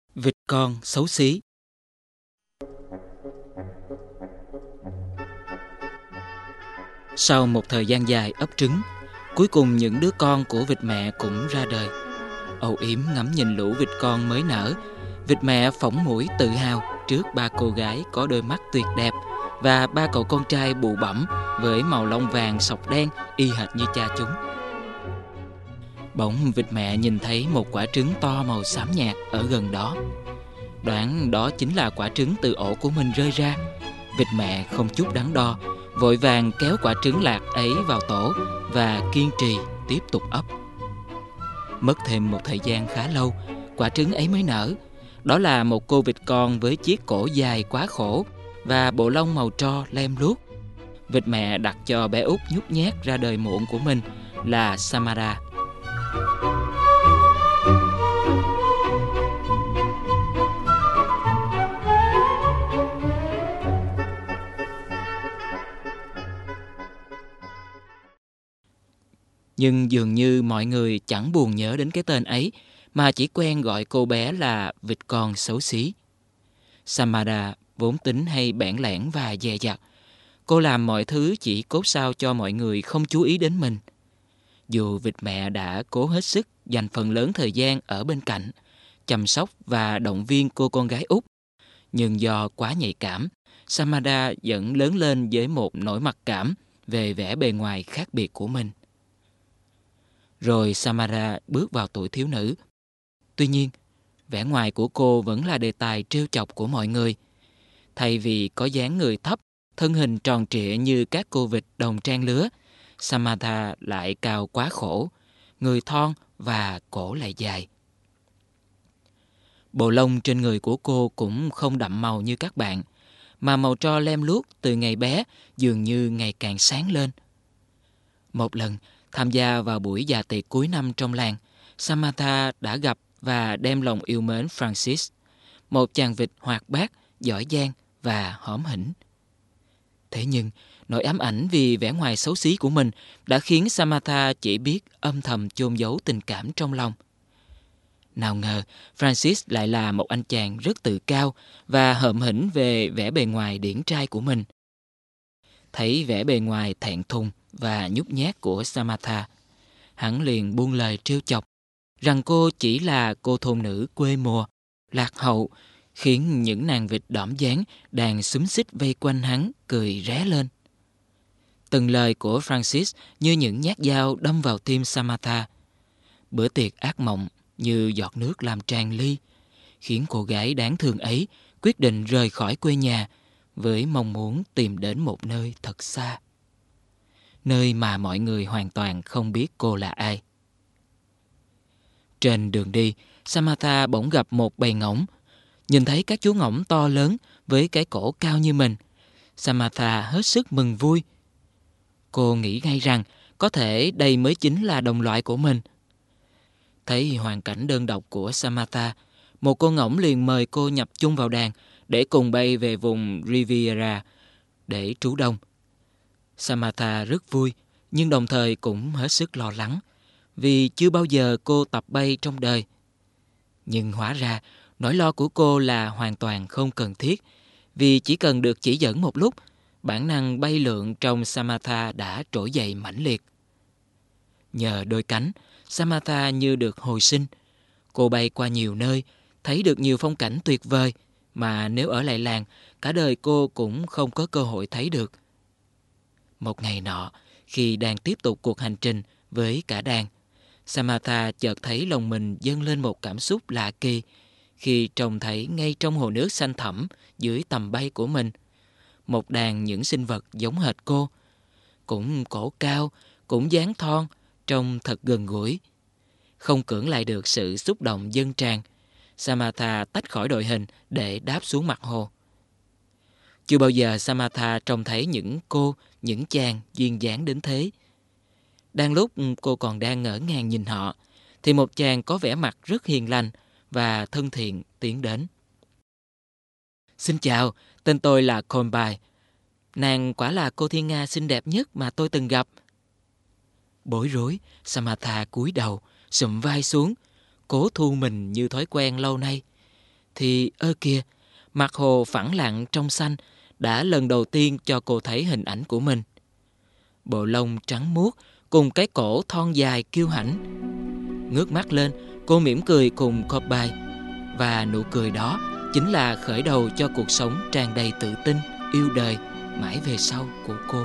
Vịt con xấu xí. Sau một thời gian dài ấp trứng, cuối cùng những đứa con của vịt mẹ cũng ra đời. Âu yếm ngắm nhìn lũ vịt con mới nở, vịt mẹ phỏng mũi tự hào trước ba cô gái có đôi mắt tuyệt đẹp và ba cậu con trai bụ bẫm với màu lông vàng sọc đen y hệt như cha chúng. Bỗng vịt mẹ nhìn thấy một quả trứng to màu xám nhạt ở gần đó. Đoán đó chính là quả trứng từ ổ của mình rơi ra. Vịt mẹ không chút đắn đo, vội vàng kéo quả trứng lạc ấy vào tổ và kiên trì tiếp tục ấp. Mất thêm một thời gian khá lâu, quả trứng ấy mới nở. Đó là một cô vịt con với chiếc cổ dài quá khổ và bộ lông màu tro lem luốc. Vịt mẹ đặt cho bé út nhút nhát ra đời muộn của mình là Samara. Nhưng dường như mọi người chẳng buồn nhớ đến cái tên ấy, mà chỉ quen gọi cô bé là vịt con xấu xí. Samara vốn tính hay bẽn lẽn và dè dặt. Cô làm mọi thứ chỉ cốt sao cho mọi người không chú ý đến mình. Dù vịt mẹ đã cố hết sức dành phần lớn thời gian ở bên cạnh, chăm sóc và động viên cô con gái út, nhưng do quá nhạy cảm, Samara vẫn lớn lên với một nỗi mặc cảm về vẻ bề ngoài khác biệt của mình. Rồi Samara bước vào tuổi thiếu nữ. Tuy nhiên, vẻ ngoài của cô vẫn là đề tài trêu chọc của mọi người. Thay vì có dáng người thấp, thân hình tròn trịa như các cô vịt đồng trang lứa, Samantha lại cao quá khổ, người thon và cổ lại dài. Bộ lông trên người của cô cũng không đậm màu như các bạn, mà màu tro lem luốc từ ngày bé dường như ngày càng sáng lên. Một lần, tham gia vào buổi dạ tiệc cuối năm trong làng, Samantha đã gặp và đem lòng yêu mến Francis, một chàng vịt hoạt bát, giỏi giang và hõm hỉnh. Thế nhưng, nỗi ám ảnh vì vẻ ngoài xấu xí của mình đã khiến Samantha chỉ biết âm thầm chôn giấu tình cảm trong lòng. Nào ngờ, Francis lại là một anh chàng rất tự cao và hợm hĩnh về vẻ bề ngoài điển trai của mình. Thấy vẻ bề ngoài thẹn thùng và nhút nhát của Samantha, hắn liền buông lời trêu chọc rằng cô chỉ là cô thôn nữ quê mùa, lạc hậu, khiến những nàng vịt đỏm dáng đang xúm xít vây quanh hắn cười ré lên. Từng lời của Francis như những nhát dao đâm vào tim Samantha. Bữa tiệc ác mộng như giọt nước làm tràn ly, khiến cô gái đáng thương ấy quyết định rời khỏi quê nhà với mong muốn tìm đến một nơi thật xa, nơi mà mọi người hoàn toàn không biết cô là ai. Trên đường đi, Samantha bỗng gặp một bầy ngỗng. Nhìn thấy các chú ngỗng to lớn với cái cổ cao như mình, Samantha hết sức mừng vui. Cô nghĩ ngay rằng có thể đây mới chính là đồng loại của mình. Thấy hoàn cảnh đơn độc của Samantha, một cô ngỗng liền mời cô nhập chung vào đàn để cùng bay về vùng Riviera để trú đông. Samantha rất vui, nhưng đồng thời cũng hết sức lo lắng, vì chưa bao giờ cô tập bay trong đời. Nhưng hóa ra, nỗi lo của cô là hoàn toàn không cần thiết, vì chỉ cần được chỉ dẫn một lúc, bản năng bay lượn trong Samantha đã trỗi dậy mãnh liệt. Nhờ đôi cánh, Samantha như được hồi sinh. Cô bay qua nhiều nơi, thấy được nhiều phong cảnh tuyệt vời mà nếu ở lại làng, cả đời cô cũng không có cơ hội thấy được. Một ngày nọ, khi đang tiếp tục cuộc hành trình với cả đàn, Samantha chợt thấy lòng mình dâng lên một cảm xúc lạ kỳ khi trông thấy ngay trong hồ nước xanh thẳm dưới tầm bay của mình một đàn những sinh vật giống hệt cô, cũng cổ cao, cũng dáng thon, trông thật gần gũi. Không cưỡng lại được sự xúc động dâng tràn, Samantha tách khỏi đội hình để đáp xuống mặt hồ. Chưa bao giờ Samantha trông thấy những chàng duyên dáng đến thế. Đang lúc cô còn đang ngỡ ngàng nhìn họ, thì một chàng có vẻ mặt rất hiền lành và thân thiện tiến đến. Xin chào, tên tôi là Colby. Nàng quả là cô thiên nga xinh đẹp nhất mà tôi từng gặp. Bối rối, Samantha cúi đầu, sụm vai xuống, cố thu mình như thói quen lâu nay. thì ơ kìa, mặt hồ phẳng lặng trong xanh đã lần đầu tiên cho cô thấy hình ảnh của mình. Bộ lông trắng muốt cùng cái cổ thon dài kiêu hãnh. Ngước mắt lên, cô mỉm cười cùng Copeye, và nụ cười đó chính là khởi đầu cho cuộc sống tràn đầy tự tin, yêu đời mãi về sau của cô.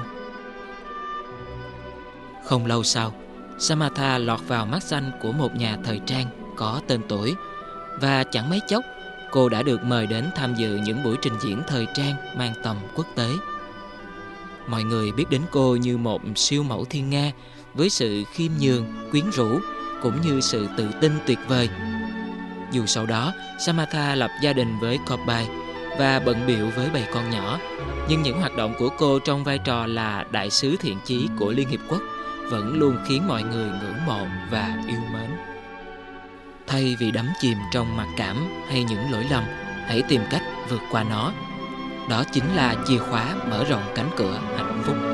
Không lâu sau, Samantha lọt vào mắt xanh của một nhà thời trang có tên tuổi, và chẳng mấy chốc cô đã được mời đến tham dự những buổi trình diễn thời trang mang tầm quốc tế. Mọi người biết đến cô như một siêu mẫu thiên nga với sự khiêm nhường, quyến rũ cũng như sự tự tin tuyệt vời. Dù sau đó Samantha lập gia đình với Copeye và bận bịu với bầy con nhỏ, nhưng những hoạt động của cô trong vai trò là đại sứ thiện chí của Liên Hiệp Quốc vẫn luôn khiến mọi người ngưỡng mộ và yêu mến. Thay vì đắm chìm trong mặc cảm hay những lỗi lầm, hãy tìm cách vượt qua nó. Đó chính là chìa khóa mở rộng cánh cửa hạnh phúc.